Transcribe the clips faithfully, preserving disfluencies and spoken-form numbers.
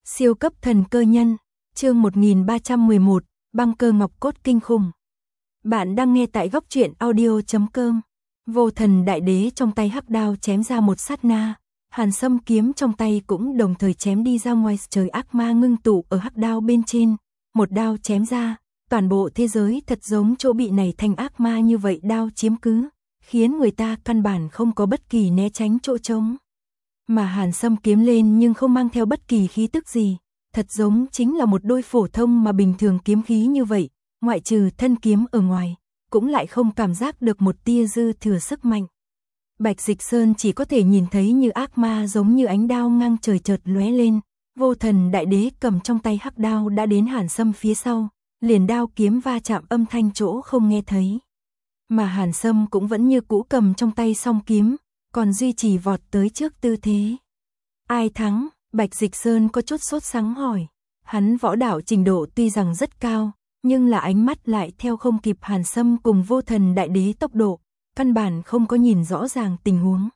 Siêu cấp thần cơ nhân, chương một nghìn ba trăm mười một, băng cơ ngọc cốt kinh khủng. Bạn đang nghe tại góc truyện audio chấm com. Vô thần đại đế trong tay hắc đao chém ra một sát na, hàn sâm kiếm trong tay cũng đồng thời chém đi ra ngoài, trời ác ma ngưng tụ ở hắc đao bên trên, một đao chém ra, toàn bộ thế giới thật giống chỗ bị này thành ác ma như vậy đao chiếm cứ, khiến người ta căn bản không có bất kỳ né tránh chỗ trống. Mà hàn sâm kiếm lên nhưng không mang theo bất kỳ khí tức gì, thật giống chính là một đôi phổ thông mà bình thường kiếm khí như vậy, ngoại trừ thân kiếm ở ngoài, cũng lại không cảm giác được một tia dư thừa sức mạnh. Bạch Dịch Sơn chỉ có thể nhìn thấy như ác ma giống như ánh đao ngang trời chợt lóe lên, vô thần đại đế cầm trong tay hắc đao đã đến hàn sâm phía sau, liền đao kiếm va chạm âm thanh chỗ không nghe thấy. Mà hàn sâm cũng vẫn như cũ cầm trong tay song kiếm, còn duy trì vọt tới trước tư thế. Ai thắng? Bạch Dịch Sơn có chút sốt sắng hỏi. Hắn võ đạo trình độ tuy rằng rất cao, nhưng là ánh mắt lại theo không kịp hàn sâm cùng vô thần đại đế tốc độ, căn bản không có nhìn rõ ràng tình huống.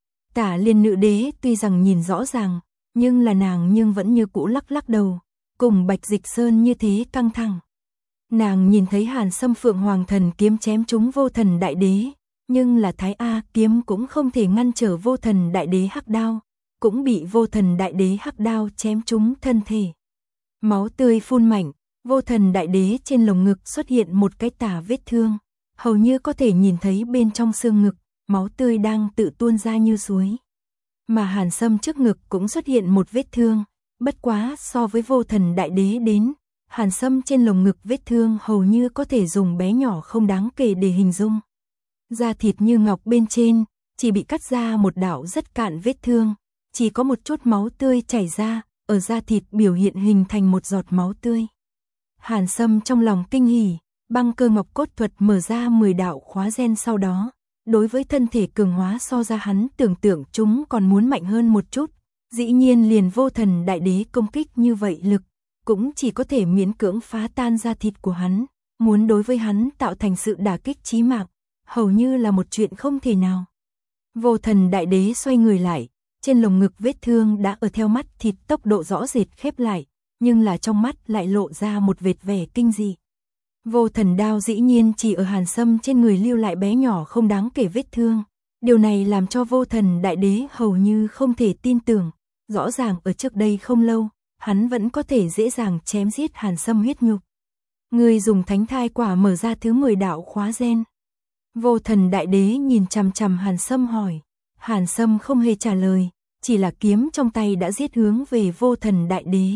Tả Liên nữ đế tuy rằng nhìn rõ ràng, nhưng là nàng nhưng vẫn như cũ lắc lắc đầu, cùng Bạch Dịch Sơn như thế căng thẳng. Nàng nhìn thấy hàn sâm phượng hoàng thần kiếm chém trúng vô thần đại đế, nhưng là thái A kiếm cũng không thể ngăn trở vô thần đại đế hắc đao, cũng bị vô thần đại đế hắc đao chém trúng thân thể. Máu tươi phun mạnh, vô thần đại đế trên lồng ngực xuất hiện một cái tả vết thương, hầu như có thể nhìn thấy bên trong xương ngực, máu tươi đang tự tuôn ra như suối. Mà hàn sâm trước ngực cũng xuất hiện một vết thương, bất quá so với vô thần đại đế đến, hàn sâm trên lồng ngực vết thương hầu như có thể dùng bé nhỏ không đáng kể để hình dung. Da thịt như ngọc bên trên, chỉ bị cắt ra một đạo rất cạn vết thương, chỉ có một chút máu tươi chảy ra, ở da thịt biểu hiện hình thành một giọt máu tươi. Hàn sâm trong lòng kinh hỉ, băng cơ ngọc cốt thuật mở ra mười đạo khóa gen sau đó, đối với thân thể cường hóa so ra hắn tưởng tượng chúng còn muốn mạnh hơn một chút, dĩ nhiên liền vô thần đại đế công kích như vậy lực, cũng chỉ có thể miễn cưỡng phá tan da thịt của hắn, muốn đối với hắn tạo thành sự đả kích chí mạng, hầu như là một chuyện không thể nào. Vô thần đại đế xoay người lại, trên lồng ngực vết thương đã ở theo mắt thịt tốc độ rõ rệt khép lại, nhưng là trong mắt lại lộ ra một vệt vẻ kinh dị. Vô thần đao dĩ nhiên chỉ ở hàn sâm trên người lưu lại bé nhỏ không đáng kể vết thương, điều này làm cho vô thần đại đế hầu như không thể tin tưởng, rõ ràng ở trước đây không lâu, hắn vẫn có thể dễ dàng chém giết hàn sâm huyết nhục. Người dùng thánh thai quả mở ra thứ mười đạo khóa gen. Vô thần đại đế nhìn chằm chằm hàn sâm hỏi, hàn sâm không hề trả lời, chỉ là kiếm trong tay đã giết hướng về vô thần đại đế.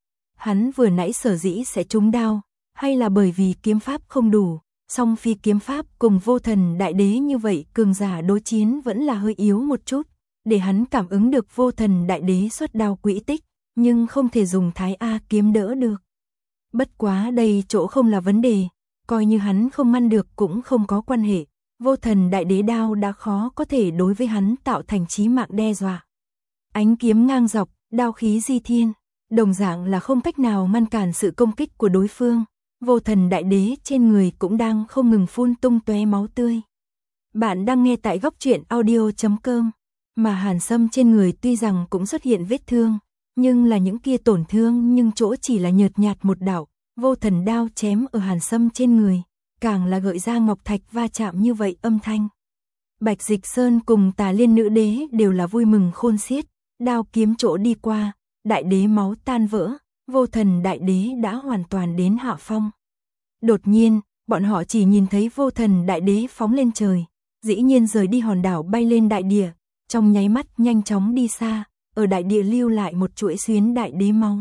Hắn vừa nãy sở dĩ sẽ trúng đao, hay là bởi vì kiếm pháp không đủ, song phi kiếm pháp cùng vô thần đại đế như vậy cường giả đối chiến vẫn là hơi yếu một chút, để hắn cảm ứng được vô thần đại đế xuất đao quỹ tích, nhưng không thể dùng thái A kiếm đỡ được. Bất quá đây chỗ không là vấn đề, coi như hắn không ngăn được cũng không có quan hệ, vô thần đại đế đao đã khó có thể đối với hắn tạo thành chí mạng đe dọa. Ánh kiếm ngang dọc, đao khí di thiên, đồng dạng là không cách nào ngăn cản sự công kích của đối phương, vô thần đại đế trên người cũng đang không ngừng phun tung tóe máu tươi. Bạn đang nghe tại góc truyện audio chấm com, mà hàn sâm trên người tuy rằng cũng xuất hiện vết thương, nhưng là những kia tổn thương nhưng chỗ chỉ là nhợt nhạt một đạo, vô thần đao chém ở hàn sâm trên người, càng là gợi ra ngọc thạch va chạm như vậy âm thanh. Bạch Dịch Sơn cùng Tả Liên nữ đế đều là vui mừng khôn xiết, đao kiếm chỗ đi qua, đại đế máu tan vỡ, vô thần đại đế đã hoàn toàn đến hạ phong. Đột nhiên, bọn họ chỉ nhìn thấy vô thần đại đế phóng lên trời, dĩ nhiên rời đi hòn đảo bay lên đại địa, trong nháy mắt nhanh chóng đi xa, ở đại địa lưu lại một chuỗi xuyến đại đế máu.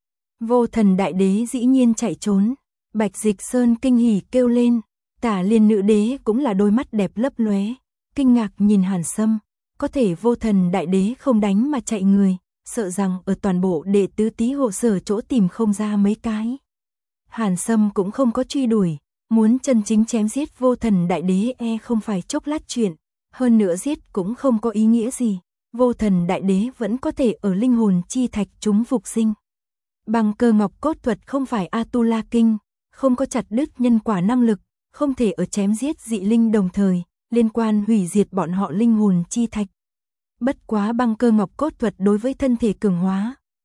Vô thần đại đế dĩ nhiên chạy trốn, Bạch Dịch Sơn kinh hỉ kêu lên, Tả Liên nữ đế cũng là đôi mắt đẹp lấp lóe, kinh ngạc nhìn hàn sâm, có thể vô thần đại đế không đánh mà chạy người, sợ rằng ở toàn bộ đệ tứ tí hộ sở chỗ tìm không ra mấy cái. Hàn sâm cũng không có truy đuổi, muốn chân chính chém giết vô thần đại đế e không phải chốc lát chuyện, hơn nữa giết cũng không có ý nghĩa gì, vô thần đại đế vẫn có thể ở linh hồn chi thạch chúng phục sinh. Băng cơ ngọc cốt thuật không phải Atula kinh, không có chặt đứt nhân quả năng lực, không thể ở chém giết dị linh đồng thời, liên quan hủy diệt bọn họ linh hồn chi thạch. Bất quá băng cơ ngọc cốt thuật đối với thân thể cường hóa,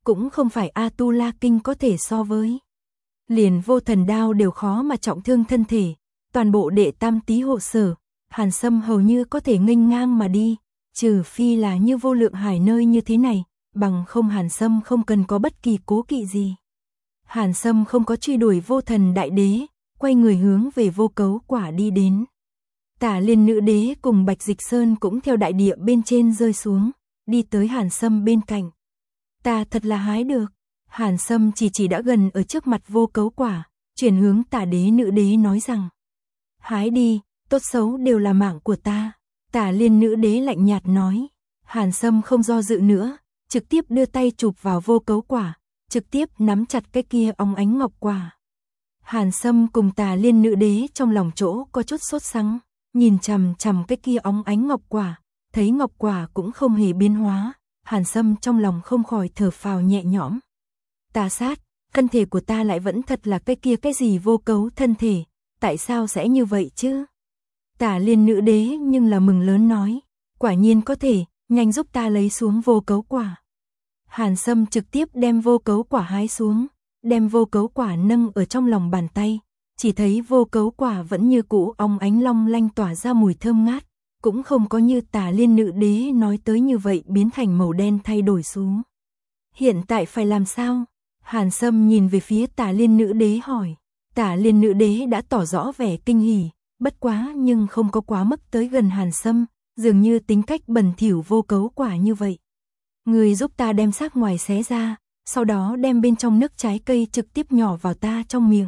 cũng không phải Atula Kinh có thể so với. Liền vô thần đao đều khó mà trọng thương thân thể, toàn bộ đệ tam tý hộ sở, Hàn Sâm hầu như có thể nghênh ngang mà đi, trừ phi là như vô lượng hải nơi như thế này, bằng không Hàn Sâm không cần có bất kỳ cố kỵ gì. Hàn Sâm không có truy đuổi vô thần đại đế, quay người hướng về vô cấu quả đi đến. Tả Liên nữ đế cùng Bạch Dịch Sơn cũng theo đại địa bên trên rơi xuống, đi tới Hàn Sâm bên cạnh. Ta thật là hái được. Hàn Sâm chỉ chỉ đã gần ở trước mặt vô cấu quả, chuyển hướng Tả đế nữ đế nói rằng. Hái đi, tốt xấu đều là mạng của ta. Tả Liên nữ đế lạnh nhạt nói. Hàn Sâm không do dự nữa, trực tiếp đưa tay chụp vào vô cấu quả, trực tiếp nắm chặt cái kia óng ánh ngọc quả. Hàn Sâm cùng Tả Liên nữ đế trong lòng chỗ có chút sốt sắng, nhìn chằm chằm cái kia óng ánh ngọc quả, thấy ngọc quả cũng không hề biến hóa, Hàn Sâm trong lòng không khỏi thở phào nhẹ nhõm. Ta sát, thân thể của ta lại vẫn thật là cái kia cái gì vô cấu thân thể, tại sao sẽ như vậy chứ? Tả Liên nữ đế nhưng là mừng lớn nói, quả nhiên có thể, nhanh giúp ta lấy xuống vô cấu quả. Hàn Sâm trực tiếp đem vô cấu quả hái xuống, đem vô cấu quả nâng ở trong lòng bàn tay, chỉ thấy vô cấu quả vẫn như cũ óng ánh long lanh tỏa ra mùi thơm ngát, cũng không có như Tả Liên nữ đế nói tới như vậy biến thành màu đen thay đổi xuống. Hiện tại phải làm sao? Hàn Sâm nhìn về phía Tả Liên nữ đế hỏi. Tả Liên nữ đế đã tỏ rõ vẻ kinh hỉ, bất quá nhưng không có quá mức tới gần Hàn Sâm, dường như tính cách bẩn thỉu vô cấu quả như vậy. Người giúp ta đem xác ngoài xé ra, sau đó đem bên trong nước trái cây trực tiếp nhỏ vào ta trong miệng.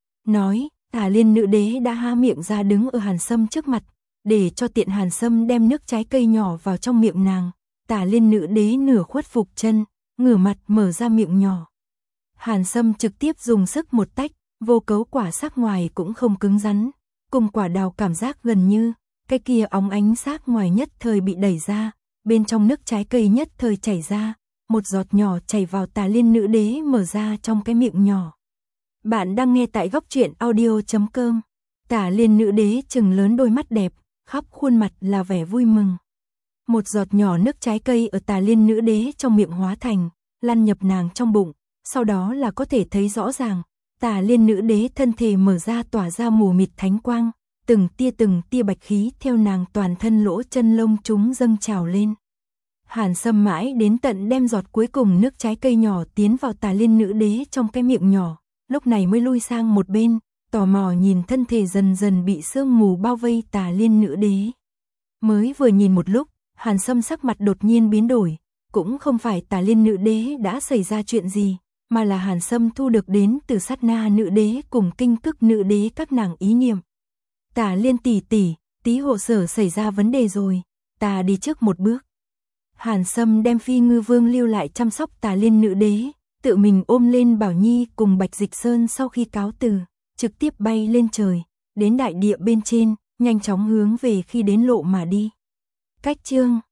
Nói, Tả Liên nữ đế đã há miệng ra đứng ở Hàn Sâm trước mặt, để cho tiện Hàn Sâm đem nước trái cây nhỏ vào trong miệng nàng. Tả Liên nữ đế nửa khuất phục chân, ngửa mặt mở ra miệng nhỏ. Hàn Sâm trực tiếp dùng sức một tách, vô cấu quả xác ngoài cũng không cứng rắn, cùng quả đào cảm giác gần như, cái kia óng ánh xác ngoài nhất thời bị đẩy ra, bên trong nước trái cây nhất thời chảy ra, một giọt nhỏ chảy vào Tả Liên nữ đế mở ra trong cái miệng nhỏ. Bạn đang nghe tại góc truyện audio chấm com. Tả Liên nữ đế trừng lớn đôi mắt đẹp, khắp khuôn mặt là vẻ vui mừng. Một giọt nhỏ nước trái cây ở Tả Liên nữ đế trong miệng hóa thành, lăn nhập nàng trong bụng, sau đó là có thể thấy rõ ràng, Tả Liên nữ đế thân thể mở ra tỏa ra mù mịt thánh quang, từng tia từng tia bạch khí theo nàng toàn thân lỗ chân lông chúng dâng trào lên. Hàn Sâm mãi đến tận đem giọt cuối cùng nước trái cây nhỏ tiến vào Tả Liên nữ đế trong cái miệng nhỏ, lúc này mới lui sang một bên, tò mò nhìn thân thể dần dần bị sương mù bao vây Tả Liên nữ đế. Mới vừa nhìn một lúc, Hàn Sâm sắc mặt đột nhiên biến đổi, cũng không phải Tả Liên nữ đế đã xảy ra chuyện gì, mà là Hàn Sâm thu được đến từ Sát Na nữ đế cùng Kinh Cức nữ đế các nàng ý niệm. Tả Liên tỷ tỷ, tí hộ sở xảy ra vấn đề rồi, ta đi trước một bước. Hàn Sâm đem Phi Ngư Vương lưu lại chăm sóc Tả Liên nữ đế, tự mình ôm lên Bảo Nhi cùng Bạch Dịch Sơn sau khi cáo từ, trực tiếp bay lên trời, đến đại địa bên trên, nhanh chóng hướng về khi đến lộ mà đi. Cách chương